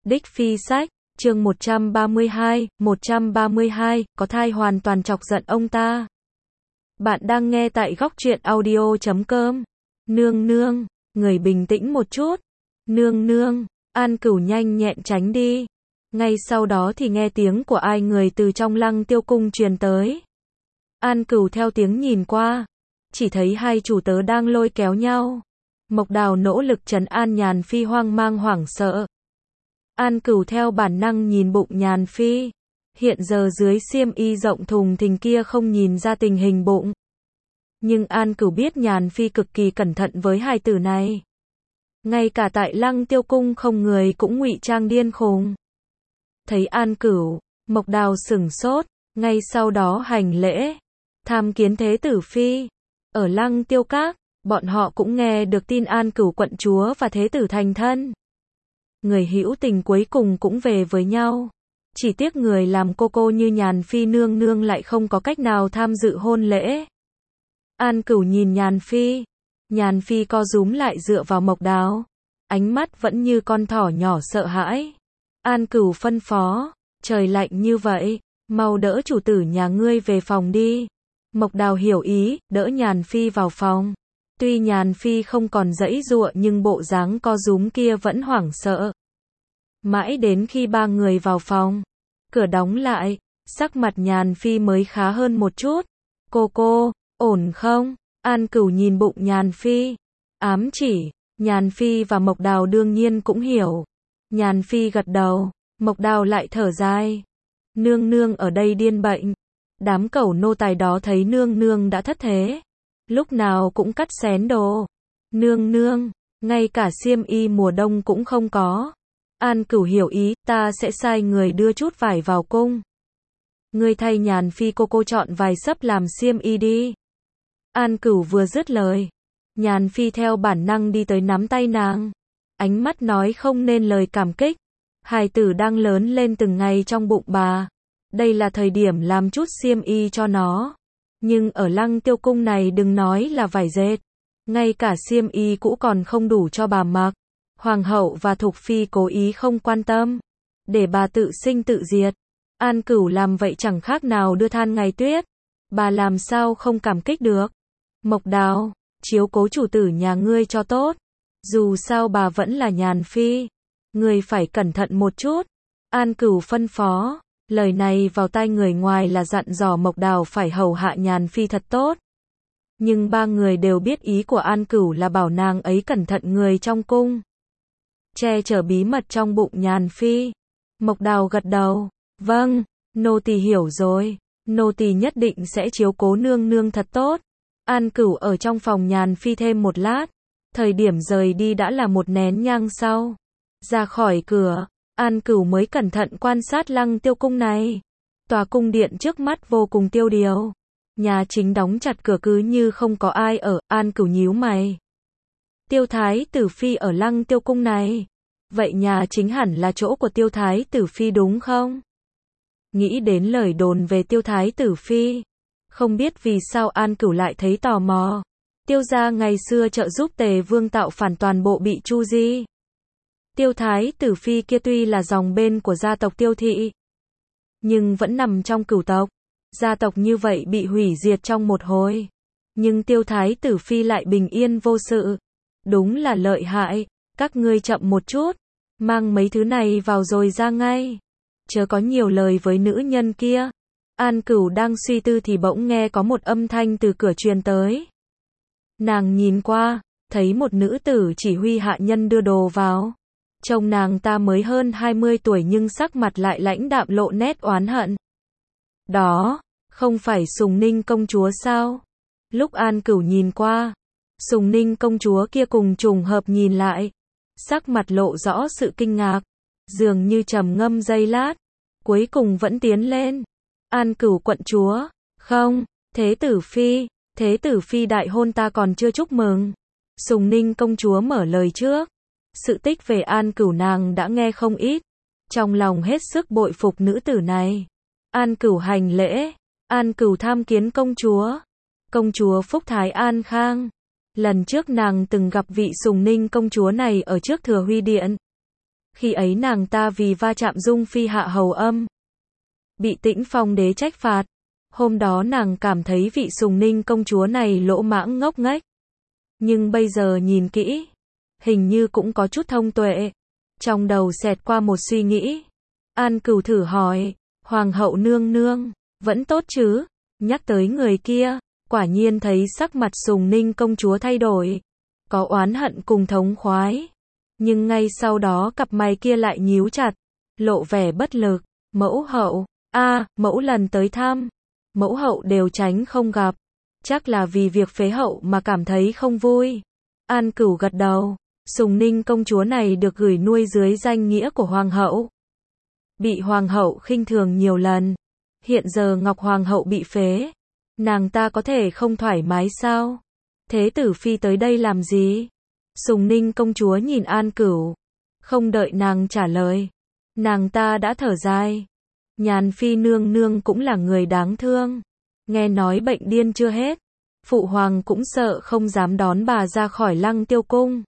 Đích Phi Sách, chương 132, có thai hoàn toàn chọc giận ông ta. Bạn đang nghe tại góc truyện audio.com. Nương nương, người bình tĩnh một chút. Nương nương, An Cửu nhanh nhẹn tránh đi. Ngay sau đó thì nghe tiếng của ai người từ trong Lăng Tiêu cung truyền tới. An Cửu theo tiếng nhìn qua, chỉ thấy hai chủ tớ đang lôi kéo nhau. Mộc Đào nỗ lực trấn an Nhàn Phi hoang mang hoảng sợ. An Cửu theo bản năng nhìn bụng Nhàn Phi. Hiện giờ dưới xiêm y rộng thùng thình kia không nhìn ra tình hình bụng. Nhưng An Cửu biết Nhàn Phi cực kỳ cẩn thận với hài tử này. Ngay cả tại Lăng Tiêu cung không người cũng ngụy trang điên khùng. Thấy An Cửu, Mộc Đào sửng sốt, ngay sau đó hành lễ, tham kiến thế tử phi. Ở Lăng Tiêu các, bọn họ cũng nghe được tin An Cửu quận chúa và thế tử thành thân. Người hữu tình cuối cùng cũng về với nhau. Chỉ tiếc người làm cô như Nhàn Phi nương nương lại không có cách nào tham dự hôn lễ. An Cửu nhìn Nhàn Phi. Nhàn Phi co rúm lại dựa vào Mộc Đào. Ánh mắt vẫn như con thỏ nhỏ sợ hãi. An Cửu phân phó, trời lạnh như vậy, mau đỡ chủ tử nhà ngươi về phòng đi. Mộc Đào hiểu ý, đỡ Nhàn Phi vào phòng. Tuy Nhàn Phi không còn giãy giụa nhưng bộ dáng co rúm kia vẫn hoảng sợ. Mãi đến khi ba người vào phòng, cửa đóng lại, sắc mặt Nhàn Phi mới khá hơn một chút. Cô, ổn không? An Cửu nhìn bụng Nhàn Phi, ám chỉ. Nhàn Phi và Mộc Đào đương nhiên cũng hiểu. Nhàn Phi gật đầu, Mộc Đào lại thở dài. Nương nương ở đây điên bệnh. Đám cẩu nô tài đó thấy nương nương đã thất thế, lúc nào cũng cắt xén đồ. Nương nương, ngay cả xiêm y mùa đông cũng không có. An Cửu hiểu ý, ta sẽ sai người đưa chút vải vào cung. Ngươi thay Nhàn Phi cô chọn vài xấp làm xiêm y đi. An Cửu vừa dứt lời, Nhàn Phi theo bản năng đi tới nắm tay nàng. Ánh mắt nói không nên lời cảm kích. Hài tử đang lớn lên từng ngày trong bụng bà. Đây là thời điểm làm chút xiêm y cho nó. Nhưng ở Lăng Tiêu cung này đừng nói là vải dệt. Ngay cả xiêm y cũ còn không đủ cho bà mặc. Hoàng hậu và Thục Phi cố ý không quan tâm. Để bà tự sinh tự diệt. An Cửu làm vậy chẳng khác nào đưa than ngày tuyết. Bà làm sao không cảm kích được. Mộc Đào, chiếu cố chủ tử nhà ngươi cho tốt. Dù sao bà vẫn là Nhàn Phi. Ngươi phải cẩn thận một chút. An Cửu phân phó. Lời này vào tai người ngoài là dặn dò Mộc Đào phải hầu hạ Nhàn Phi thật tốt. Nhưng ba người đều biết ý của An Cửu là bảo nàng ấy cẩn thận người trong cung. Che chở bí mật trong bụng Nhàn Phi. Mộc Đào gật đầu. Vâng, nô tỳ hiểu rồi. Nô tỳ nhất định sẽ chiếu cố nương nương thật tốt. An Cửu ở trong phòng Nhàn Phi thêm một lát. Thời điểm rời đi đã là một nén nhang sau. Ra khỏi cửa, An Cửu mới cẩn thận quan sát Lăng Tiêu cung này. Tòa cung điện trước mắt vô cùng tiêu điều. Nhà chính đóng chặt cửa cứ như không có ai ở. An Cửu nhíu mày. Tiêu Thái tử Phi ở Lăng Tiêu cung này. Vậy nhà chính hẳn là chỗ của Tiêu Thái tử Phi đúng không? Nghĩ đến lời đồn về Tiêu Thái tử Phi. Không biết vì sao An Cửu lại thấy tò mò. Tiêu gia ngày xưa trợ giúp Tề Vương tạo phản toàn bộ bị tru di. Tiêu Thái tử Phi kia tuy là dòng bên của gia tộc Tiêu thị, nhưng vẫn nằm trong cửu tộc. Gia tộc như vậy bị hủy diệt trong một hồi. Nhưng Tiêu Thái tử Phi lại bình yên vô sự. Đúng là lợi hại. Các ngươi chậm một chút. Mang mấy thứ này vào rồi ra ngay. Chớ có nhiều lời với nữ nhân kia. An Cửu đang suy tư thì bỗng nghe có một âm thanh từ cửa truyền tới. Nàng nhìn qua, thấy một nữ tử chỉ huy hạ nhân đưa đồ vào. Trông nàng ta mới hơn 20 tuổi nhưng sắc mặt lại lãnh đạm lộ nét oán hận. Đó, không phải Sùng Ninh công chúa sao? Lúc An Cửu nhìn qua, Sùng Ninh công chúa kia cùng trùng hợp nhìn lại. Sắc mặt lộ rõ sự kinh ngạc. Dường như trầm ngâm giây lát. Cuối cùng vẫn tiến lên. An Cửu quận chúa. Không, thế tử Phi đại hôn ta còn chưa chúc mừng. Sùng Ninh công chúa mở lời trước. Sự tích về An Cửu nàng đã nghe không ít. Trong lòng hết sức bội phục nữ tử này. An Cửu hành lễ. An Cửu tham kiến công chúa. Công chúa Phúc Thái An Khang. Lần trước nàng từng gặp vị Sùng Ninh công chúa này ở trước Thừa Huy Điện. Khi ấy nàng ta vì va chạm Dung Phi hạ hầu âm, bị Tĩnh Phong đế trách phạt. Hôm đó nàng cảm thấy vị Sùng Ninh công chúa này lỗ mãng ngốc nghếch. Nhưng bây giờ nhìn kỹ, hình như cũng có chút thông tuệ. Trong đầu xẹt qua một suy nghĩ. An Cửu thử hỏi, Hoàng hậu nương nương, vẫn tốt chứ? Nhắc tới người kia, quả nhiên thấy sắc mặt Sùng Ninh công chúa thay đổi. Có oán hận cùng thống khoái. Nhưng ngay sau đó cặp mày kia lại nhíu chặt, lộ vẻ bất lực. Mẫu hậu, mẫu lần tới thăm, mẫu hậu đều tránh không gặp. Chắc là vì việc phế hậu mà cảm thấy không vui. An Cửu gật đầu. Sùng Ninh công chúa này được gửi nuôi dưới danh nghĩa của hoàng hậu. Bị hoàng hậu khinh thường nhiều lần. Hiện giờ Ngọc hoàng hậu bị phế. Nàng ta có thể không thoải mái sao? Thế tử phi tới đây làm gì? Sùng Ninh công chúa nhìn An Cửu. Không đợi nàng trả lời. Nàng ta đã thở dài. Nhàn phi nương nương cũng là người đáng thương. Nghe nói bệnh điên chưa hết. Phụ hoàng cũng sợ không dám đón bà ra khỏi Lăng Tiêu cung.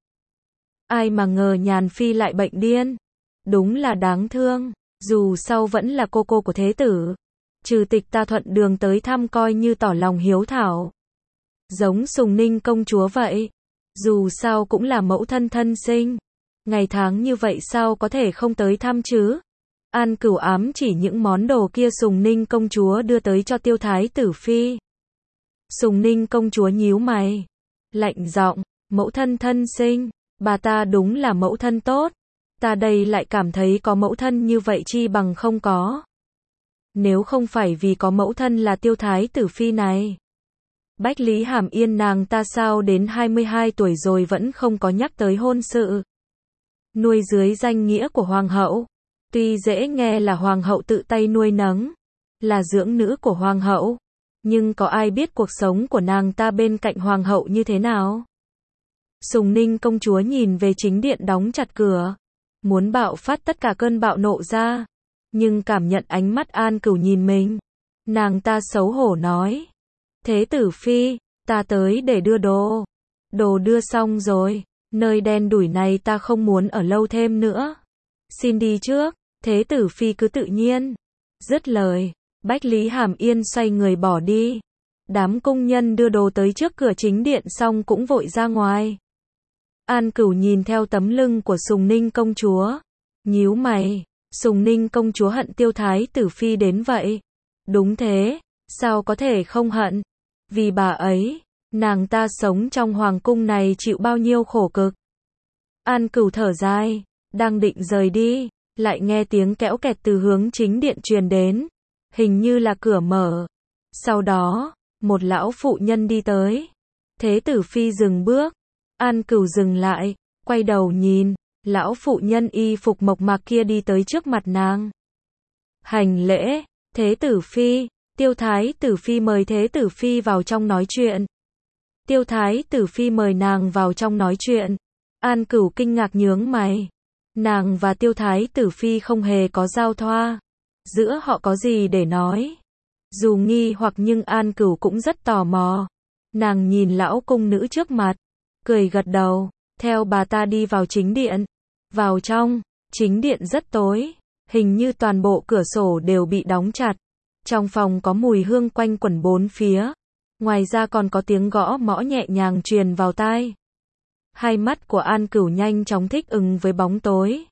Ai mà ngờ Nhàn phi lại bệnh điên. Đúng là đáng thương. Dù sau vẫn là cô cô của thế tử. Trừ tịch ta thuận đường tới thăm coi như tỏ lòng hiếu thảo. Giống Sùng Ninh công chúa vậy. Dù sao cũng là mẫu thân thân sinh. Ngày tháng như vậy sao có thể không tới thăm chứ? An Cửu ám chỉ những món đồ kia Sùng Ninh công chúa đưa tới cho Tiêu thái tử phi. Sùng Ninh công chúa nhíu mày. Lạnh giọng, mẫu thân thân sinh. Bà ta đúng là mẫu thân tốt. Ta đây lại cảm thấy có mẫu thân như vậy chi bằng không có. Nếu không phải vì có mẫu thân là Tiêu thái tử phi này. Bách Lý Hàm Yên nàng ta sao đến 22 tuổi rồi vẫn không có nhắc tới hôn sự. Nuôi dưới danh nghĩa của hoàng hậu. Tuy dễ nghe là hoàng hậu tự tay nuôi nấng. Là dưỡng nữ của hoàng hậu. Nhưng có ai biết cuộc sống của nàng ta bên cạnh hoàng hậu như thế nào? Sùng Ninh công chúa nhìn về chính điện đóng chặt cửa. Muốn bạo phát tất cả cơn bạo nộ ra. Nhưng cảm nhận ánh mắt An Cửu nhìn mình. Nàng ta xấu hổ nói. Thế tử phi, ta tới để đưa đồ. Đồ đưa xong rồi. Nơi đen đủi này ta không muốn ở lâu thêm nữa. Xin đi trước. Thế tử phi cứ tự nhiên. Dứt lời, Bách Lý Hàm Yên xoay người bỏ đi. Đám công nhân đưa đồ tới trước cửa chính điện xong cũng vội ra ngoài. An Cửu nhìn theo tấm lưng của Sùng Ninh công chúa. Nhíu mày, Sùng Ninh công chúa hận Tiêu thái tử phi đến vậy. Đúng thế, sao có thể không hận? Vì bà ấy, nàng ta sống trong hoàng cung này chịu bao nhiêu khổ cực. An Cửu thở dài, đang định rời đi, lại nghe tiếng kéo kẹt từ hướng chính điện truyền đến. Hình như là cửa mở. Sau đó, một lão phụ nhân đi tới. Thế tử phi dừng bước. An Cửu dừng lại, quay đầu nhìn. Lão phụ nhân y phục mộc mạc kia đi tới trước mặt nàng. Hành lễ, thế tử phi. Tiêu thái tử phi mời thế tử phi vào trong nói chuyện. Tiêu thái tử phi mời nàng vào trong nói chuyện. An Cửu kinh ngạc nhướng mày. Nàng và Tiêu thái tử phi không hề có giao thoa. Giữa họ có gì để nói? Dù nghi hoặc nhưng An Cửu cũng rất tò mò. Nàng nhìn lão cung nữ trước mặt, cười gật đầu, theo bà ta đi vào chính điện. Vào trong, chính điện rất tối, hình như toàn bộ cửa sổ đều bị đóng chặt. Trong phòng có mùi hương quanh quẩn bốn phía. Ngoài ra còn có tiếng gõ mõ nhẹ nhàng truyền vào tai. Hai mắt của An Cửu nhanh chóng thích ứng với bóng tối.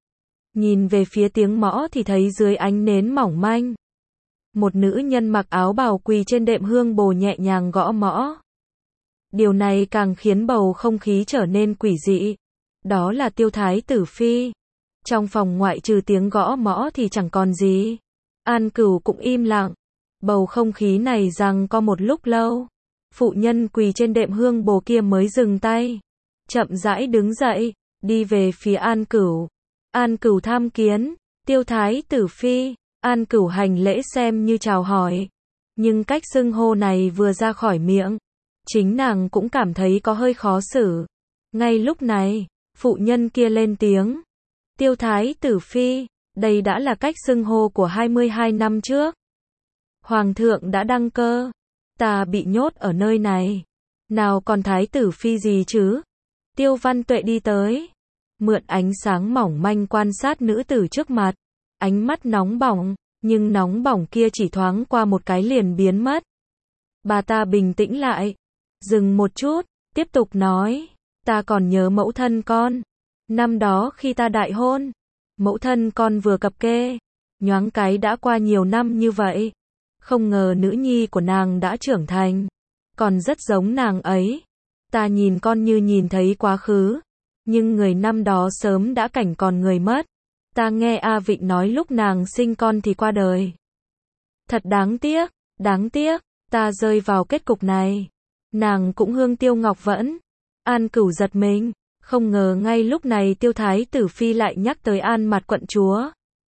Nhìn về phía tiếng mõ thì thấy dưới ánh nến mỏng manh. Một nữ nhân mặc áo bào quỳ trên đệm hương bồ nhẹ nhàng gõ mõ. Điều này càng khiến bầu không khí trở nên quỷ dị. Đó là Tiêu thái tử phi. Trong phòng ngoại trừ tiếng gõ mõ thì chẳng còn gì. An Cửu cũng im lặng. Bầu không khí này giằng co một lúc lâu. Phụ nhân quỳ trên đệm hương bồ kia mới dừng tay. Chậm rãi đứng dậy, đi về phía An Cửu. An Cửu tham kiến, Tiêu thái tử phi. An Cửu hành lễ xem như chào hỏi. Nhưng cách xưng hô này vừa ra khỏi miệng, chính nàng cũng cảm thấy có hơi khó xử. Ngay lúc này, phụ nhân kia lên tiếng. Tiêu thái tử phi, đây đã là cách xưng hô của 22 năm trước. Hoàng thượng đã đăng cơ. Ta bị nhốt ở nơi này. Nào còn thái tử phi gì chứ? Tiêu Văn Tuệ đi tới. mượn ánh sáng mỏng manh quan sát nữ tử trước mặt. Ánh mắt nóng bỏng, nhưng nóng bỏng kia chỉ thoáng qua một cái liền biến mất. Bà ta bình tĩnh lại, dừng một chút, tiếp tục nói, ta còn nhớ mẫu thân con. Năm đó khi ta đại hôn, mẫu thân con vừa cập kê, nhoáng cái đã qua nhiều năm như vậy. Không ngờ nữ nhi của nàng đã trưởng thành, còn rất giống nàng ấy. Ta nhìn con như nhìn thấy quá khứ, nhưng người năm đó sớm đã cảnh còn người mất. Ta nghe A Vịnh nói lúc nàng sinh con thì qua đời. Thật đáng tiếc, ta rơi vào kết cục này. Nàng cũng hương Tiêu Ngọc Vẫn. An Cửu giật mình, không ngờ ngay lúc này Tiêu Thái Tử Phi lại nhắc tới An Mạt quận chúa.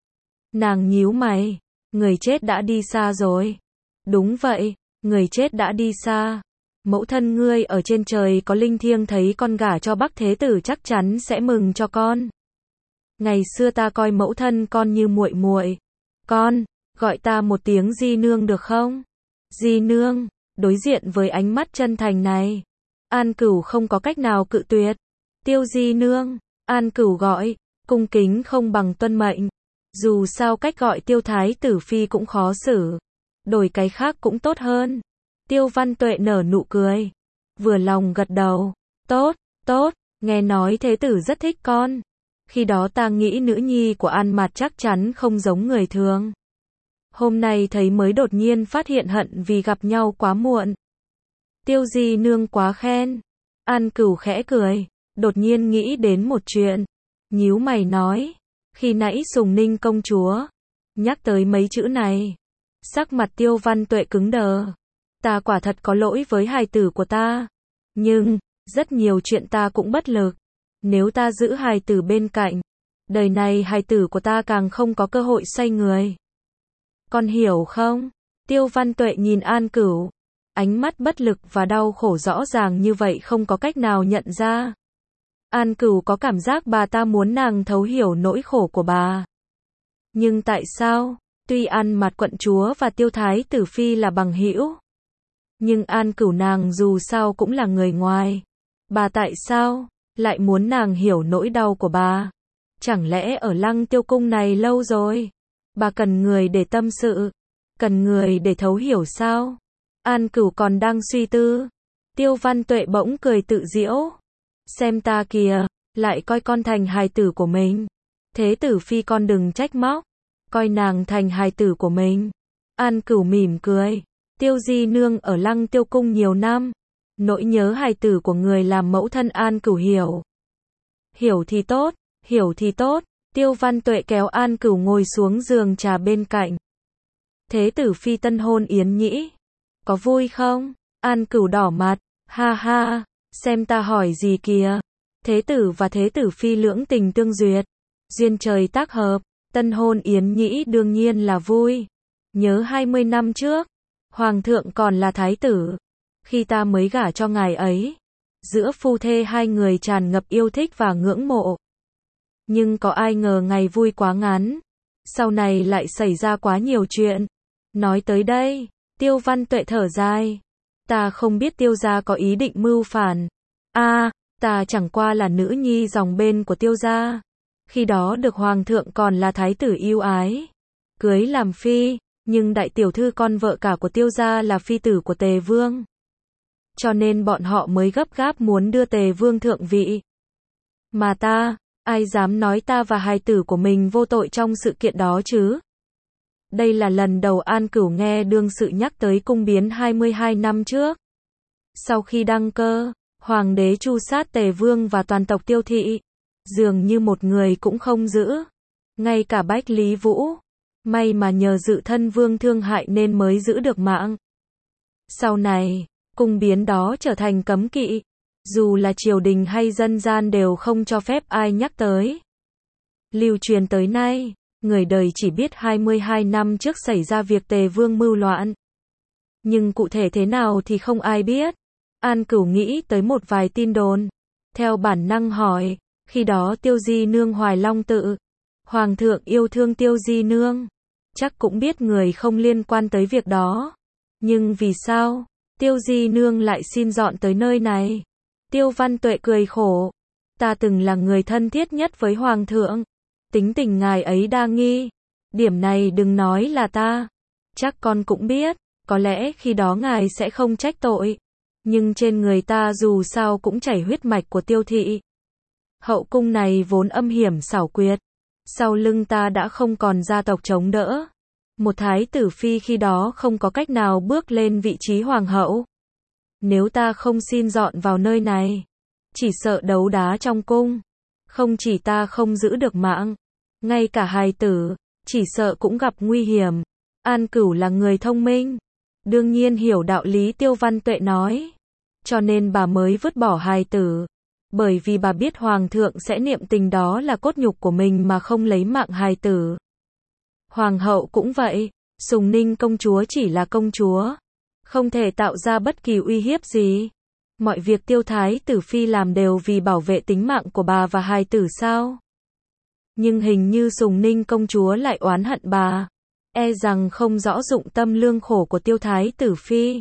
Nàng nhíu mày, người chết đã đi xa rồi. Đúng vậy, người chết đã đi xa. Mẫu thân ngươi ở trên trời có linh thiêng thấy con gả cho Bắc Thế Tử chắc chắn sẽ mừng cho con. Ngày xưa ta coi mẫu thân con như muội muội. Con, gọi ta một tiếng Di Nương được không? Di Nương, đối diện với ánh mắt chân thành này, An Cửu không có cách nào cự tuyệt. Tiêu Di Nương, An Cửu gọi, cung kính không bằng tuân mệnh. Dù sao cách gọi Tiêu Thái Tử Phi cũng khó xử, đổi cái khác cũng tốt hơn. Tiêu Văn Tuệ nở nụ cười, vừa lòng gật đầu. Tốt, nghe nói Thế Tử rất thích con. Khi đó ta nghĩ nữ nhi của An Mạt chắc chắn không giống người thường. Hôm nay thấy mới đột nhiên phát hiện hận vì gặp nhau quá muộn. Tiêu Di Nương quá khen. An Cửu khẽ cười, đột nhiên nghĩ đến một chuyện. Nhíu mày nói, khi nãy Sùng Ninh công chúa nhắc tới mấy chữ này, sắc mặt Tiêu Văn Tuệ cứng đờ. Ta quả thật có lỗi với hài tử của ta, nhưng rất nhiều chuyện ta cũng bất lực. Nếu ta giữ hài tử bên cạnh, đời này hài tử của ta càng không có cơ hội xoay người. Con hiểu không? Tiêu Văn Tuệ nhìn An Cửu, ánh mắt bất lực và đau khổ rõ ràng như vậy không có cách nào nhận ra. An Cửu có cảm giác bà ta muốn nàng thấu hiểu nỗi khổ của bà. Nhưng tại sao? Tuy An Mạt quận chúa và Tiêu Thái Tử Phi là bằng hữu, nhưng An Cửu nàng dù sao cũng là người ngoài. Bà tại sao lại muốn nàng hiểu nỗi đau của bà? Chẳng lẽ ở Lăng Tiêu cung này lâu rồi, bà cần người để tâm sự, cần người để thấu hiểu sao? An Cửu còn đang suy tư, Tiêu Văn Tuệ bỗng cười tự giễu. Xem ta kìa, lại coi con thành hài tử của mình. Thế Tử Phi con đừng trách móc, coi nàng thành hài tử của mình. An Cửu mỉm cười, Tiêu Di Nương ở Lăng Tiêu cung nhiều năm, nỗi nhớ hài tử của người làm mẫu thân An Cửu hiểu. Hiểu thì tốt. Tiêu Văn Tuệ kéo An Cửu ngồi xuống giường trà bên cạnh. Thế Tử Phi tân hôn yến nhĩ, có vui không? An Cửu đỏ mặt, ha ha, xem ta hỏi gì kìa. Thế tử và Thế Tử Phi lưỡng tình tương duyệt, duyên trời tác hợp, tân hôn yến nhĩ đương nhiên là vui. Nhớ 20 năm trước, Hoàng thượng còn là thái tử, khi ta mới gả cho ngài ấy, giữa phu thê hai người tràn ngập yêu thích và ngưỡng mộ. Nhưng có ai ngờ ngày vui quá ngắn, sau này lại xảy ra quá nhiều chuyện. Nói tới đây, Tiêu Văn Tuệ thở dài. Ta không biết Tiêu gia có ý định mưu phản. Ta chẳng qua là nữ nhi dòng bên của Tiêu gia. Khi đó được Hoàng thượng còn là thái tử yêu ái, cưới làm phi, nhưng đại tiểu thư con vợ cả của Tiêu gia là phi tử của Tề Vương. Cho nên bọn họ mới gấp gáp muốn đưa Tề Vương thượng vị. Mà ta, ai dám nói ta và hài tử của mình vô tội trong sự kiện đó chứ? Đây là lần đầu An Cửu nghe đương sự nhắc tới cung biến 22 năm trước. Sau khi đăng cơ, Hoàng đế tru sát Tề Vương và toàn tộc Tiêu thị, dường như một người cũng không giữ. Ngay cả Bách Lý Vũ, may mà nhờ dự thân vương thương hại nên mới giữ được mạng. Sau này, cung biến đó trở thành cấm kỵ, dù là triều đình hay dân gian đều không cho phép ai nhắc tới. Lưu truyền tới nay, người đời chỉ biết 22 năm trước xảy ra việc Tề Vương mưu loạn. Nhưng cụ thể thế nào thì không ai biết. An Cửu nghĩ tới một vài tin đồn, theo bản năng hỏi, khi đó Tiêu Di Nương hoài long tự, Hoàng thượng yêu thương Tiêu Di Nương, chắc cũng biết người không liên quan tới việc đó. Nhưng vì sao Tiêu Di Nương lại xin dọn tới nơi này? Tiêu Văn Tuệ cười khổ, Ta từng là người thân thiết nhất với Hoàng thượng. Tính tình ngài ấy đa nghi. Điểm này đừng nói là ta. Chắc con cũng biết, có lẽ khi đó ngài sẽ không trách tội. Nhưng trên người ta dù sao cũng chảy huyết mạch của Tiêu thị. Hậu cung này vốn âm hiểm xảo quyệt. Sau lưng ta đã không còn gia tộc chống đỡ. Một thái tử phi khi đó không có cách nào bước lên vị trí hoàng hậu. Nếu ta không xin dọn vào nơi này, chỉ sợ đấu đá trong cung. Không chỉ ta không giữ được mạng, ngay cả hài tử, chỉ sợ cũng gặp nguy hiểm. An Cửu là người thông minh, đương nhiên hiểu đạo lý Tiêu Văn Tuệ nói. Cho nên bà mới vứt bỏ hài tử. Bởi vì bà biết Hoàng thượng sẽ niệm tình đó là cốt nhục của mình mà không lấy mạng hài tử. Hoàng hậu cũng vậy, Sùng Ninh công chúa chỉ là công chúa. Không thể tạo ra bất kỳ uy hiếp gì. Mọi việc Tiêu thái tử phi làm đều vì bảo vệ tính mạng của bà và hài tử sao? Nhưng hình như Sùng Ninh công chúa lại oán hận bà. E rằng không rõ dụng tâm lương khổ của Tiêu thái tử phi.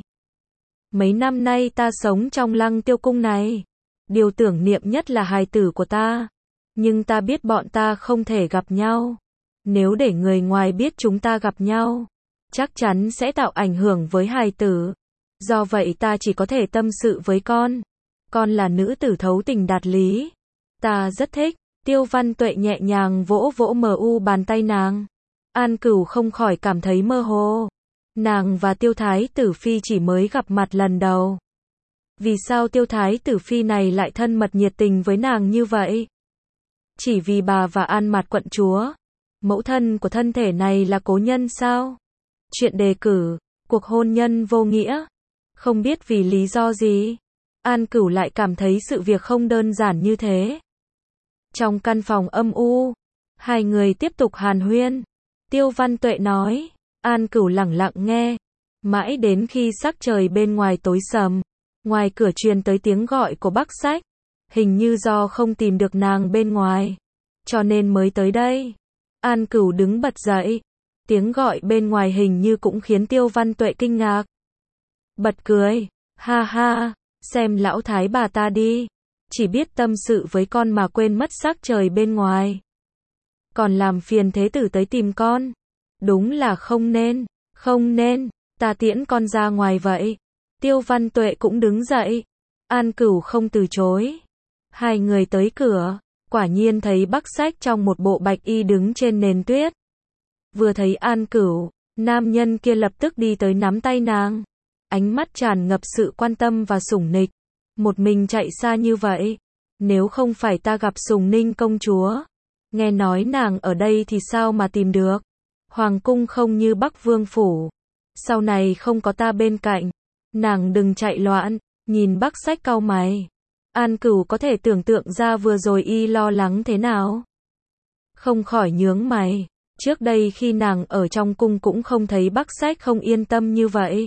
Mấy năm nay ta sống trong Lăng Tiêu cung này. Điều tưởng niệm nhất là hài tử của ta. Nhưng ta biết bọn ta không thể gặp nhau. Nếu để người ngoài biết chúng ta gặp nhau, chắc chắn sẽ tạo ảnh hưởng với hài tử. Do vậy ta chỉ có thể tâm sự với con. Con là nữ tử thấu tình đạt lý. Ta rất thích. Tiêu Văn Tuệ nhẹ nhàng vỗ vỗ bàn tay nàng. An Cửu không khỏi cảm thấy mơ hồ. Nàng và Tiêu thái tử phi chỉ mới gặp mặt lần đầu. Vì sao Tiêu thái tử phi này lại thân mật nhiệt tình với nàng như vậy? Chỉ vì bà và An Mạt quận chúa, mẫu thân của thân thể này là cố nhân sao? Chuyện đề cử, cuộc hôn nhân vô nghĩa. Không biết vì lý do gì, An Cửu lại cảm thấy sự việc không đơn giản như thế. Trong căn phòng âm u, hai người tiếp tục hàn huyên. Tiêu Văn Tuệ nói, An Cửu lẳng lặng nghe. Mãi đến khi sắc trời bên ngoài tối sầm, ngoài cửa truyền tới tiếng gọi của Bắc Sách. Hình như do không tìm được nàng bên ngoài, cho nên mới tới đây. An Cửu đứng bật dậy. Tiếng gọi bên ngoài hình như cũng khiến Tiêu Văn Tuệ kinh ngạc. Bật cười, ha ha, xem lão thái bà ta đi. Chỉ biết tâm sự với con mà quên mất sắc trời bên ngoài. Còn làm phiền thế tử tới tìm con. Đúng là không nên, ta tiễn con ra ngoài vậy. Tiêu Văn Tuệ cũng đứng dậy. An Cửu không từ chối. Hai người tới cửa, quả nhiên thấy Bắc Sách trong một bộ bạch y đứng trên nền tuyết. Vừa thấy An Cửu, nam nhân kia lập tức đi tới nắm tay nàng. Ánh mắt tràn ngập sự quan tâm và sủng nịch. Một mình chạy xa như vậy, nếu không phải ta gặp Sùng Ninh công chúa, nghe nói nàng ở đây thì sao mà tìm được. Hoàng cung không như Bắc Vương phủ. Sau này không có ta bên cạnh, nàng đừng chạy loạn. Nhìn Bắc Sách cau mày, An Cửu có thể tưởng tượng ra vừa rồi y lo lắng thế nào. Không khỏi nhướng mày. Trước đây khi nàng ở trong cung cũng không thấy Bắc Sách không yên tâm như vậy.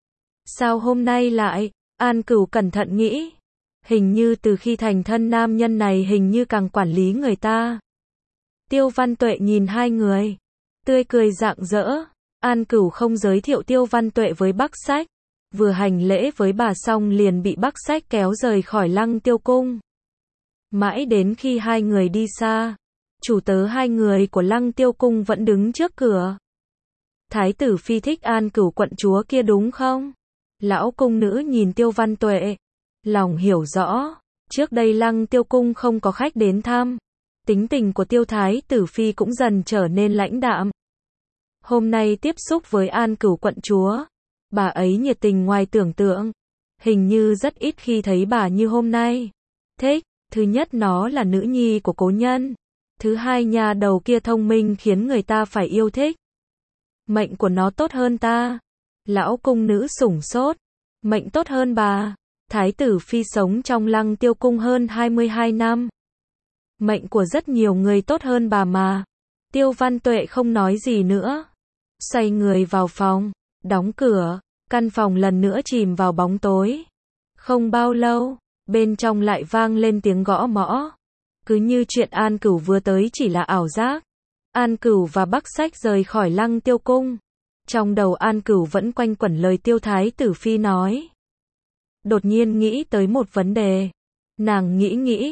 Sao hôm nay lại? An Cửu cẩn thận nghĩ. Hình như từ khi thành thân nam nhân này hình như càng quản lý người ta. Tiêu Văn Tuệ nhìn hai người, tươi cười rạng rỡ. An Cửu không giới thiệu Tiêu Văn Tuệ với Bắc Sách. Vừa hành lễ với bà xong liền bị Bắc Sách kéo rời khỏi Lăng Tiêu cung. Mãi đến khi hai người đi xa, chủ tớ hai người của Lăng Tiêu cung vẫn đứng trước cửa. Thái tử phi thích An Cửu quận chúa kia đúng không? Lão cung nữ nhìn Tiêu Văn Tuệ, lòng hiểu rõ, trước đây Lăng Tiêu cung không có khách đến thăm, tính tình của Tiêu thái tử phi cũng dần trở nên lãnh đạm. Hôm nay tiếp xúc với An Cửu quận chúa, bà ấy nhiệt tình ngoài tưởng tượng, hình như rất ít khi thấy bà như hôm nay. Thích, thứ nhất nó là nữ nhi của cố nhân, thứ hai nhà đầu kia thông minh khiến người ta phải yêu thích. Mệnh của nó tốt hơn ta. Lão cung nữ sủng sốt. Mệnh tốt hơn bà. Thái tử phi sống trong Lăng Tiêu cung hơn 22 năm. Mệnh của rất nhiều người tốt hơn bà mà. Tiêu Văn Tuệ không nói gì nữa. Xoay người vào phòng, đóng cửa, căn phòng lần nữa chìm vào bóng tối. Không bao lâu, bên trong lại vang lên tiếng gõ mõ. Cứ như chuyện An Cửu vừa tới chỉ là ảo giác. An Cửu và Bắc Sách rời khỏi Lăng Tiêu cung. Trong đầu An Cửu vẫn quanh quẩn lời Tiêu thái tử phi nói. Đột nhiên nghĩ tới một vấn đề. Nàng nghĩ,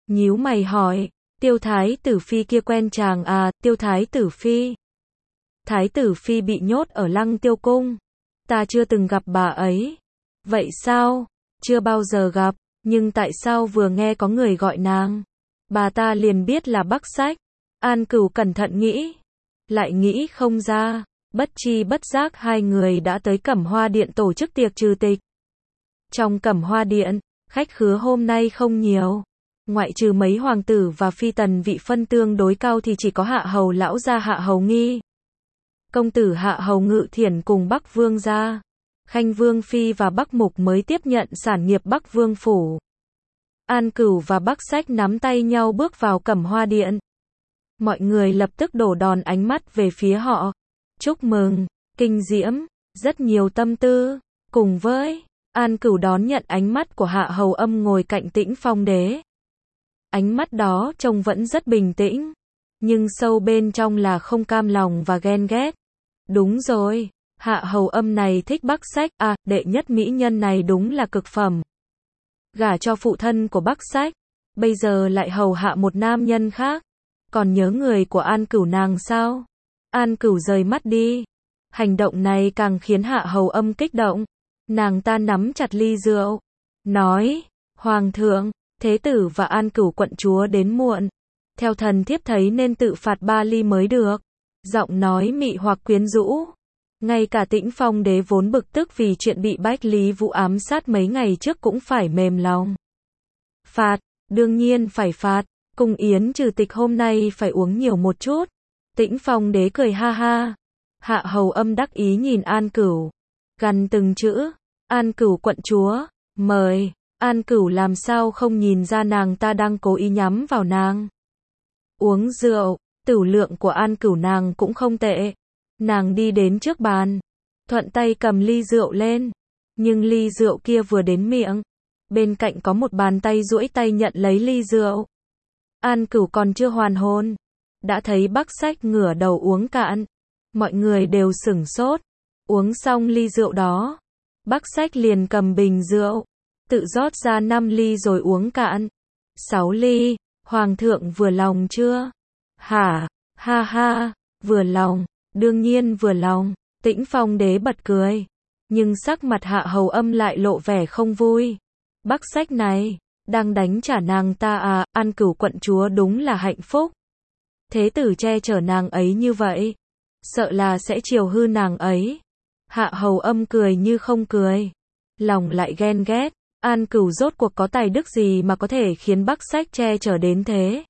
nhíu mày hỏi, Tiêu Thái tử Phi kia quen chàng à? Tiêu Thái tử Phi? Thái tử Phi bị nhốt ở Lăng Tiêu Cung. Ta chưa từng gặp bà ấy. Vậy sao? Chưa bao giờ gặp, nhưng tại sao vừa nghe có người gọi nàng, bà ta liền biết là Bắc Sách. An Cửu cẩn thận nghĩ, lại nghĩ không ra, bất chi bất giác hai người đã tới Cẩm Hoa Điện tổ chức tiệc trừ tịch. Trong Cẩm Hoa Điện, khách khứa hôm nay không nhiều. Ngoại trừ mấy hoàng tử và phi tần vị phân tương đối cao thì chỉ có Hạ Hầu lão gia Hạ Hầu Nghi, công tử Hạ Hầu Ngự Thiển cùng Bắc Vương gia, Khanh Vương Phi và Bắc Mục mới tiếp nhận sản nghiệp Bắc Vương phủ. An Cửu và Bắc Sách nắm tay nhau bước vào Cẩm Hoa Điện. Mọi người lập tức đổ đòn ánh mắt về phía họ. Chúc mừng, kinh diễm, rất nhiều tâm tư. Cùng với An Cửu đón nhận ánh mắt của Hạ Hầu Âm ngồi cạnh Tĩnh Phong Đế. Ánh mắt đó trông vẫn rất bình tĩnh, nhưng sâu bên trong là không cam lòng và ghen ghét. Đúng rồi, Hạ Hầu Âm này thích Bắc Sách à? Đệ nhất mỹ nhân này đúng là cực phẩm. Gả cho phụ thân của Bắc Sách, bây giờ lại hầu hạ một nam nhân khác. Còn nhớ người của An Cửu nàng sao? An Cửu rời mắt đi. Hành động này càng khiến Hạ Hầu Âm kích động. Nàng ta nắm chặt ly rượu, nói, Hoàng thượng, Thế tử và An Cửu quận chúa đến muộn. Theo thần thiếp thấy nên tự phạt 3 ly mới được. Giọng nói mị hoặc quyến rũ. Ngay cả Tĩnh Phong Đế vốn bực tức vì chuyện bị Bách Lý Vũ ám sát mấy ngày trước cũng phải mềm lòng. Phạt, đương nhiên phải phạt. Cung yến trừ tịch hôm nay phải uống nhiều một chút. Tĩnh Phong Đế cười ha ha. Hạ Hầu Âm đắc ý nhìn An Cửu, gằn từng chữ, An Cửu quận chúa, mời. An Cửu làm sao không nhìn ra nàng ta đang cố ý nhắm vào nàng. Uống rượu, tửu lượng của An Cửu nàng cũng không tệ. Nàng đi đến trước bàn, thuận tay cầm ly rượu lên. Nhưng ly rượu kia vừa đến miệng, bên cạnh có một bàn tay duỗi tay nhận lấy ly rượu. An Cửu còn chưa hoàn hồn, đã thấy Bắc Sách ngửa đầu uống cạn. Mọi người đều sửng sốt. Uống xong ly rượu đó, Bắc Sách liền cầm bình rượu, tự rót ra 5 ly rồi uống cạn. 6 ly, Hoàng thượng vừa lòng chưa? Hả? Ha ha, vừa lòng, đương nhiên vừa lòng. Tĩnh Phong Đế bật cười, nhưng sắc mặt Hạ Hầu Âm lại lộ vẻ không vui. Bắc Sách này, đang đánh trả nàng ta à? An Cửu quận chúa đúng là hạnh phúc. Thế tử che chở nàng ấy như vậy, sợ là sẽ chiều hư nàng ấy. Hạ Hầu Âm cười như không cười, lòng lại ghen ghét. An Cửu rốt cuộc có tài đức gì mà có thể khiến Bắc Sách che chở đến thế?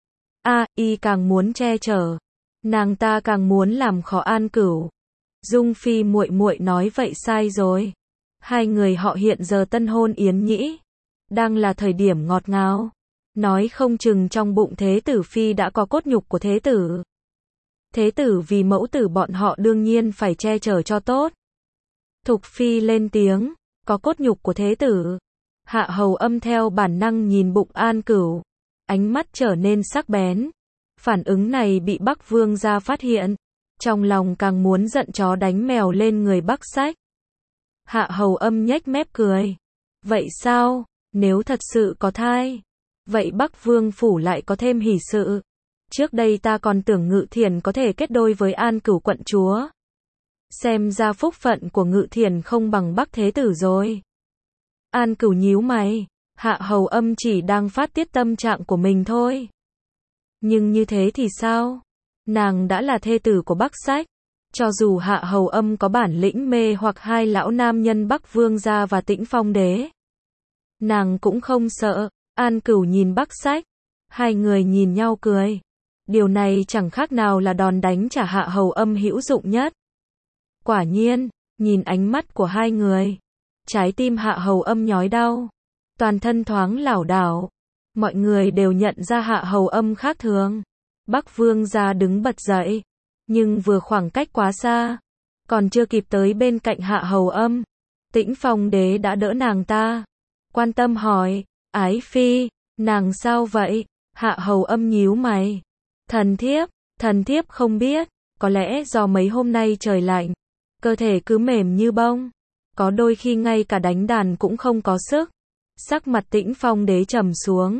Y càng muốn che chở, nàng ta càng muốn làm khó An Cửu. Dung Phi muội muội nói vậy sai rồi. Hai người họ hiện giờ tân hôn yến nhĩ, đang là thời điểm ngọt ngào. Nói không chừng trong bụng Thế tử Phi đã có cốt nhục của Thế tử. Thế tử vì mẫu tử bọn họ đương nhiên phải che chở cho tốt. Thục Phi lên tiếng, có cốt nhục của Thế tử. Hạ Hầu Âm theo bản năng nhìn bụng An Cửu, ánh mắt trở nên sắc bén. Phản ứng này bị Bắc Vương gia phát hiện, trong lòng càng muốn giận chó đánh mèo lên người Bắc Sách. Hạ Hầu Âm nhếch mép cười. Vậy sao, nếu thật sự có thai, vậy Bắc Vương phủ lại có thêm hỷ sự. Trước đây ta còn tưởng Ngự Thiển có thể kết đôi với An Cửu quận chúa. Xem ra phúc phận của Ngự Thiển không bằng Bắc Thế tử rồi. An Cửu nhíu mày, Hạ Hầu Âm chỉ đang phát tiết tâm trạng của mình thôi. Nhưng như thế thì sao? Nàng đã là thê tử của Bắc Sách. Cho dù Hạ Hầu Âm có bản lĩnh mê hoặc hai lão nam nhân Bắc Vương gia và Tĩnh Phong Đế, nàng cũng không sợ. An Cửu nhìn Bắc Sách, hai người nhìn nhau cười. Điều này chẳng khác nào là đòn đánh trả Hạ Hầu Âm hữu dụng nhất. Quả nhiên, nhìn ánh mắt của hai người, trái tim Hạ Hầu Âm nhói đau, toàn thân thoáng lảo đảo. Mọi người đều nhận ra Hạ Hầu Âm khác thường. Bắc Vương gia đứng bật dậy, nhưng vừa khoảng cách quá xa, còn chưa kịp tới bên cạnh Hạ Hầu Âm, Tĩnh Phong Đế đã đỡ nàng ta, quan tâm hỏi, Ái Phi, nàng sao vậy? Hạ Hầu Âm nhíu mày. Thần thiếp không biết, có lẽ do mấy hôm nay trời lạnh, cơ thể cứ mềm như bông, có đôi khi ngay cả đánh đàn cũng không có sức. Sắc mặt Tĩnh Phong Đế trầm xuống,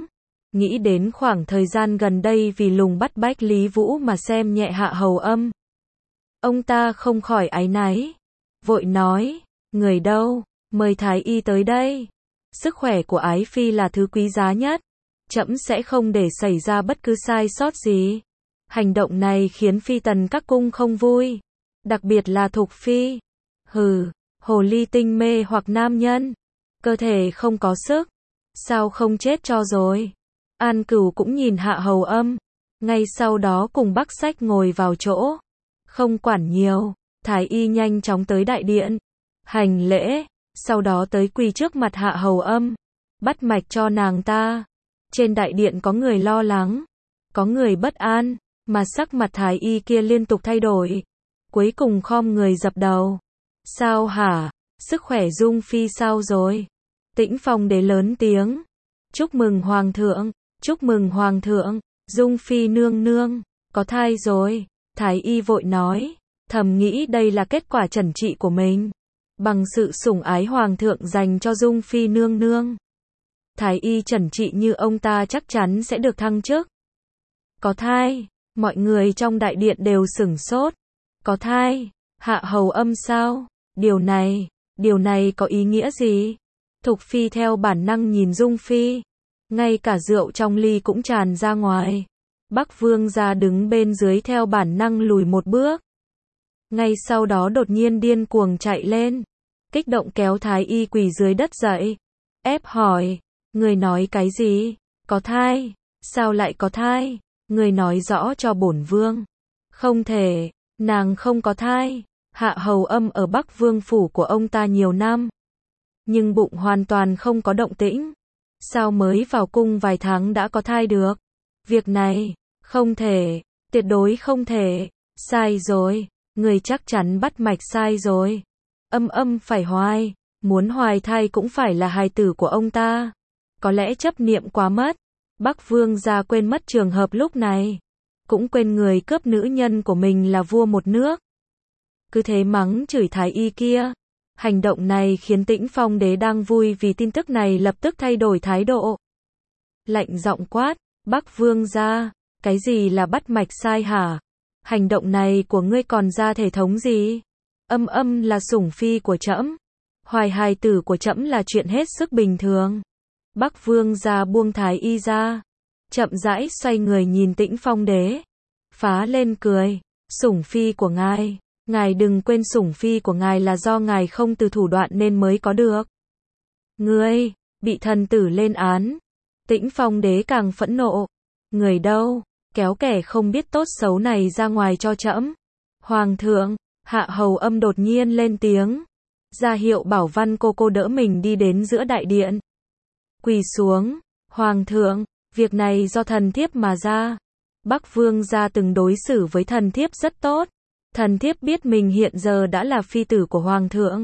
nghĩ đến khoảng thời gian gần đây vì lùng bắt Bách Lý Vũ mà xem nhẹ Hạ Hầu Âm. Ông ta không khỏi áy náy, vội nói, người đâu, mời Thái Y tới đây. Sức khỏe của ái phi là thứ quý giá nhất, trẫm sẽ không để xảy ra bất cứ sai sót gì. Hành động này khiến phi tần các cung không vui, đặc biệt là Thục phi. Hừ, hồ ly tinh mê hoặc nam nhân, cơ thể không có sức, sao không chết cho rồi. An Cửu cũng nhìn Hạ Hầu Âm, ngay sau đó cùng Bắc Sách ngồi vào chỗ, không quản nhiều. Thái Y nhanh chóng tới đại điện, hành lễ, sau đó tới quỳ trước mặt Hạ Hầu Âm, bắt mạch cho nàng ta. Trên đại điện có người lo lắng, có người bất an, mà sắc mặt Thái Y kia liên tục thay đổi. Cuối cùng khom người dập đầu. Sao hả? Sức khỏe Dung Phi sao rồi? Tĩnh Phong đế lớn tiếng. Chúc mừng Hoàng thượng, chúc mừng Hoàng thượng, Dung Phi nương nương, có thai rồi. Thái Y vội nói, thầm nghĩ đây là kết quả trần trị của mình, bằng sự sủng ái Hoàng thượng dành cho Dung Phi nương nương. Thái Y trần trị như ông ta chắc chắn sẽ được thăng chức. Có thai, mọi người trong đại điện đều sửng sốt. Có thai, Hạ Hầu Âm sao? Điều này có ý nghĩa gì? Thục Phi theo bản năng nhìn Dung Phi, ngay cả rượu trong ly cũng tràn ra ngoài. Bắc Vương gia đứng bên dưới theo bản năng lùi một bước. Ngay sau đó đột nhiên điên cuồng chạy lên, kích động kéo Thái Y quỳ dưới đất dậy, ép hỏi, người nói cái gì? Có thai? Sao lại có thai? Người nói rõ cho bổn vương. Không thể, nàng không có thai. Hạ Hầu Âm ở Bắc Vương phủ của ông ta nhiều năm, nhưng bụng hoàn toàn không có động tĩnh. Sao mới vào cung vài tháng đã có thai được? Việc này, không thể, tuyệt đối không thể. Sai rồi, người chắc chắn bắt mạch sai rồi. Âm phải hoài, muốn hoài thai cũng phải là hài tử của ông ta. Có lẽ chấp niệm quá mất. Bắc Vương gia quên mất trường hợp lúc này, cũng quên người cướp nữ nhân của mình là vua một nước. Cứ thế mắng chửi Thái Y kia. Hành động này khiến Tĩnh Phong đế đang vui vì tin tức này lập tức thay đổi thái độ. Lạnh giọng quát, Bắc Vương gia, cái gì là bắt mạch sai hả? Hành động này của ngươi còn ra thể thống gì? Âm là sủng phi của trẫm, hoài hài tử của trẫm là chuyện hết sức bình thường. Bắc Vương gia buông Thái Y ra, chậm rãi xoay người nhìn Tĩnh Phong đế, phá lên cười, sủng phi của ngài đừng quên sủng phi của ngài là do ngài không từ thủ đoạn nên mới có được. Ngươi, bị thần tử lên án. Tĩnh Phong đế càng phẫn nộ. Người đâu, kéo kẻ không biết tốt xấu này ra ngoài cho trẫm. Hoàng thượng, Hạ Hầu Âm đột nhiên lên tiếng, ra hiệu bảo Văn cô đỡ mình đi đến giữa đại điện. Quỳ xuống, Hoàng thượng, việc này do thần thiếp mà ra. Bắc Vương gia từng đối xử với thần thiếp rất tốt. Thần thiếp biết mình hiện giờ đã là phi tử của Hoàng thượng,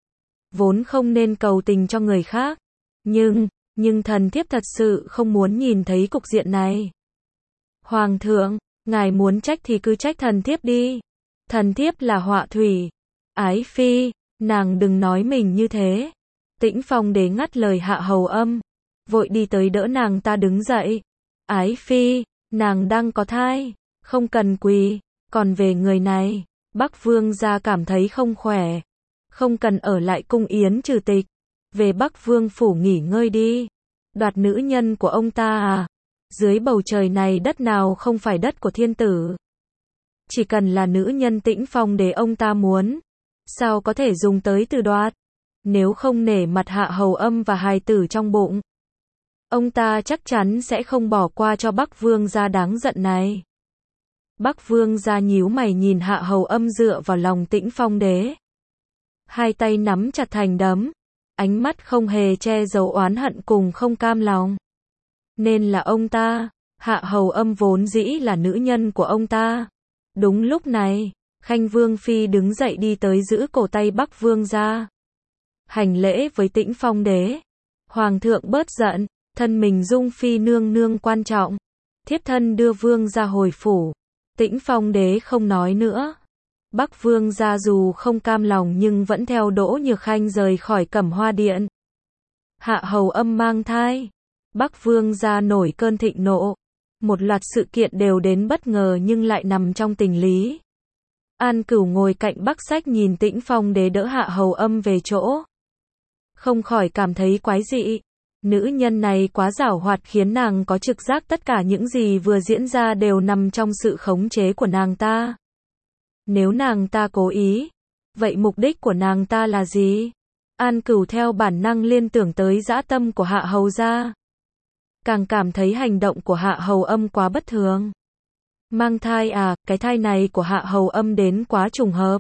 vốn không nên cầu tình cho người khác. Nhưng thần thiếp thật sự không muốn nhìn thấy cục diện này. Hoàng thượng, ngài muốn trách thì cứ trách thần thiếp đi. Thần thiếp là họa thủy. Ái phi, nàng đừng nói mình như thế. Tĩnh Phong đế ngắt lời Hạ Hầu Âm, vội đi tới đỡ nàng ta đứng dậy. Ái phi, nàng đang có thai, không cần quỳ. Còn về người này, Bắc Vương gia cảm thấy không khỏe, không cần ở lại cung yến trừ tịch, về Bắc Vương phủ nghỉ ngơi đi. Đoạt nữ nhân của ông ta à? Dưới bầu trời này đất nào không phải đất của thiên tử? Chỉ cần là nữ nhân Tĩnh Phong đế ông ta muốn, sao có thể dùng tới từ đoạt? Nếu không nể mặt Hạ Hầu Âm và hài tử trong bụng, ông ta chắc chắn sẽ không bỏ qua cho Bắc Vương gia đáng giận này. Bắc Vương gia nhíu mày nhìn Hạ Hầu Âm dựa vào lòng Tĩnh Phong đế, hai tay nắm chặt thành đấm, ánh mắt không hề che giấu oán hận cùng không cam lòng. Nên là ông ta, Hạ Hầu Âm vốn dĩ là nữ nhân của ông ta. Đúng lúc này, Khanh Vương phi đứng dậy đi tới giữ cổ tay Bắc Vương gia, hành lễ với Tĩnh Phong đế. Hoàng thượng bớt giận, thân mình Dung phi nương nương quan trọng, thiếp thân đưa vương gia hồi phủ. Tĩnh Phong đế không nói nữa. Bắc Vương gia dù không cam lòng nhưng vẫn theo Đỗ Nhược Khanh rời khỏi Cẩm Hoa điện. Hạ Hầu Âm mang thai, Bắc Vương gia nổi cơn thịnh nộ. Một loạt sự kiện đều đến bất ngờ nhưng lại nằm trong tình lý. An Cửu ngồi cạnh Bắc Sách nhìn Tĩnh Phong Đế đỡ Hạ Hầu Âm về chỗ. Không khỏi cảm thấy quái dị. Nữ nhân này quá giảo hoạt khiến nàng có trực giác tất cả những gì vừa diễn ra đều nằm trong sự khống chế của nàng ta. Nếu nàng ta cố ý, vậy mục đích của nàng ta là gì? An Cửu theo bản năng liên tưởng tới dã tâm của Hạ Hầu gia. Càng cảm thấy hành động của Hạ Hầu Âm quá bất thường. Mang thai à, cái thai này của Hạ Hầu Âm đến quá trùng hợp.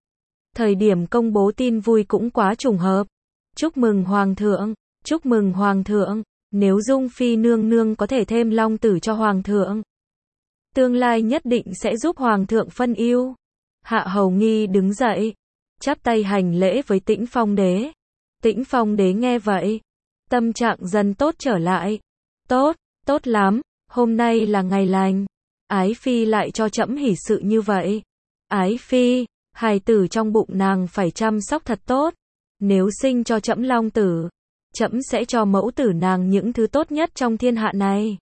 Thời điểm công bố tin vui cũng quá trùng hợp. Chúc mừng Hoàng thượng, chúc mừng Hoàng thượng, nếu Dung Phi nương nương có thể thêm long tử cho Hoàng thượng. Tương lai nhất định sẽ giúp Hoàng thượng phân ưu. Hạ Hầu Nghi đứng dậy, chắp tay hành lễ với Tĩnh Phong Đế. Tĩnh Phong Đế nghe vậy, tâm trạng dần tốt trở lại. Tốt, tốt lắm, hôm nay là ngày lành. Ái Phi lại cho trẫm hỷ sự như vậy. Ái Phi, hài tử trong bụng nàng phải chăm sóc thật tốt. Nếu sinh cho trẫm long tử, trẫm sẽ cho mẫu tử nàng những thứ tốt nhất trong thiên hạ này.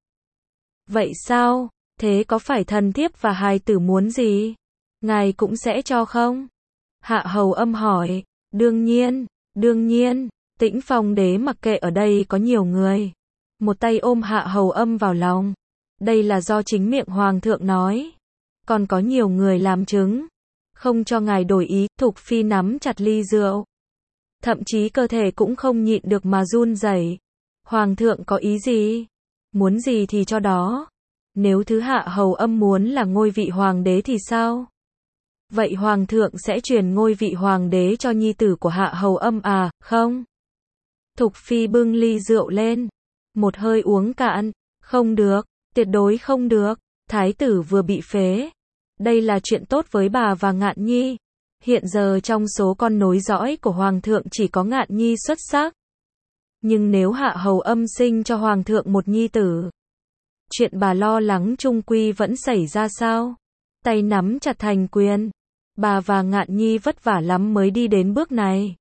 Vậy sao? Thế có phải thần thiếp và hài tử muốn gì? Ngài cũng sẽ cho không? Hạ Hầu Âm hỏi. Đương nhiên, đương nhiên. Tĩnh Phong Đế mặc kệ ở đây có nhiều người. Một tay ôm Hạ Hầu Âm vào lòng. Đây là do chính miệng Hoàng thượng nói. Còn có nhiều người làm chứng. Không cho ngài đổi ý. Thục Phi nắm chặt ly rượu. Thậm chí cơ thể cũng không nhịn được mà run rẩy. Hoàng thượng có ý gì? Muốn gì thì cho đó. Nếu thứ Hạ Hầu Âm muốn là ngôi vị hoàng đế thì sao? Vậy Hoàng thượng sẽ truyền ngôi vị hoàng đế cho nhi tử của Hạ Hầu Âm à, không? Thục Phi bưng ly rượu lên. Một hơi uống cạn. Không được, tuyệt đối không được. Thái tử vừa bị phế. Đây là chuyện tốt với bà và Ngạn Nhi. Hiện giờ trong số con nối dõi của Hoàng thượng chỉ có Ngạn Nhi xuất sắc. Nhưng nếu Hạ Hầu Âm sinh cho Hoàng thượng một nhi tử, chuyện bà lo lắng chung quy vẫn xảy ra sao? Tay nắm chặt thành quyền. Bà và Ngạn Nhi vất vả lắm mới đi đến bước này.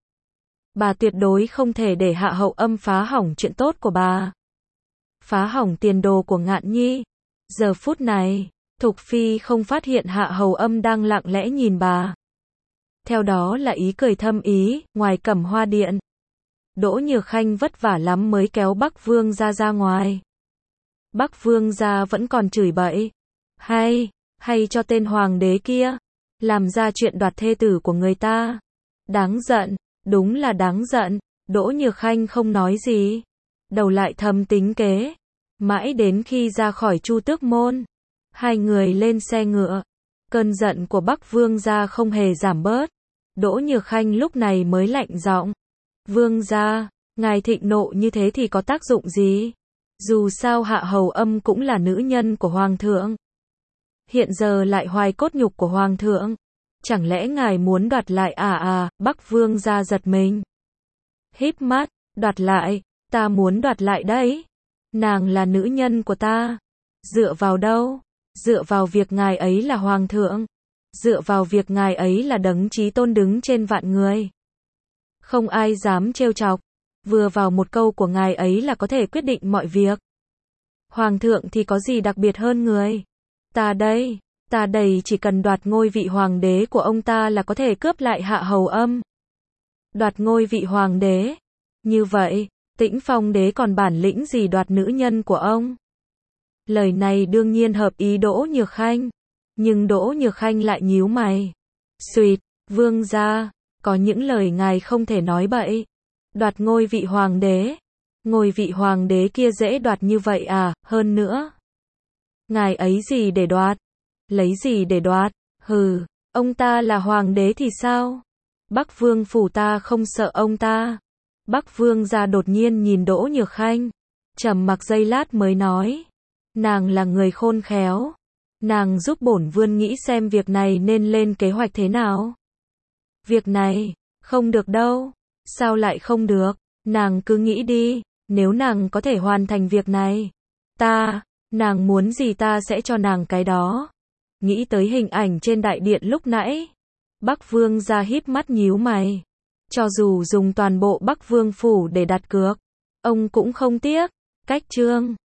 Bà tuyệt đối không thể để Hạ Hầu Âm phá hỏng chuyện tốt của bà. Phá hỏng tiền đồ của Ngạn Nhi. Giờ phút này, Thục Phi không phát hiện Hạ Hầu Âm đang lặng lẽ nhìn bà. Theo đó là ý cười thâm ý, ngoài Cẩm Hoa Điện. Đỗ Nhược Khanh vất vả lắm mới kéo Bắc Vương gia ra ngoài. Bắc Vương gia vẫn còn chửi bậy. Hay cho tên hoàng đế kia. Làm ra chuyện đoạt thê tử của người ta. Đáng giận, đúng là đáng giận. Đỗ Nhược Khanh không nói gì. Đầu lại thầm tính kế. Mãi đến khi ra khỏi Chu Tước Môn. Hai người lên xe ngựa. Cơn giận của Bắc Vương gia không hề giảm bớt. Đỗ Nhược Khanh lúc này mới lạnh giọng. Vương gia, ngài thịnh nộ như thế thì có tác dụng gì? Dù sao Hạ Hầu Âm cũng là nữ nhân của Hoàng thượng. Hiện giờ lại hoài cốt nhục của Hoàng thượng. Chẳng lẽ ngài muốn đoạt lại à? Bắc Vương gia giật mình. Híp mắt, đoạt lại, ta muốn đoạt lại đấy. Nàng là nữ nhân của ta. Dựa vào đâu? Dựa vào việc ngài ấy là Hoàng thượng. Dựa vào việc ngài ấy là đấng chí tôn đứng trên vạn người. Không ai dám trêu chọc. Vừa vào một câu của ngài ấy là có thể quyết định mọi việc. Hoàng thượng thì có gì đặc biệt hơn người? Ta đây chỉ cần đoạt ngôi vị hoàng đế của ông ta là có thể cướp lại Hạ Hầu Âm. Đoạt ngôi vị hoàng đế. Như vậy, Tĩnh Phong Đế còn bản lĩnh gì đoạt nữ nhân của ông? Lời này đương nhiên hợp ý Đỗ Nhược Khanh. Nhưng Đỗ Nhược Khanh lại nhíu mày. Xuyệt, vương gia, có những lời ngài không thể nói bậy. Đoạt ngôi vị hoàng đế. Ngôi vị hoàng đế kia dễ đoạt như vậy à? Hơn nữa, ngài ấy gì để đoạt? Lấy gì để đoạt? Hừ, ông ta là hoàng đế thì sao? Bắc Vương phủ ta không sợ ông ta. Bắc Vương gia đột nhiên nhìn Đỗ Nhược Khanh, trầm mặc giây lát mới nói. Nàng là người khôn khéo. Nàng giúp bổn vương nghĩ xem việc này nên lên kế hoạch thế nào. Việc này, không được đâu. Sao lại không được? Nàng cứ nghĩ đi, nếu nàng có thể hoàn thành việc này. Nàng muốn gì ta sẽ cho nàng cái đó. Nghĩ tới hình ảnh trên đại điện lúc nãy. Bắc Vương gia híp mắt nhíu mày. Cho dù dùng toàn bộ Bắc Vương phủ để đặt cược, ông cũng không tiếc. cách chương.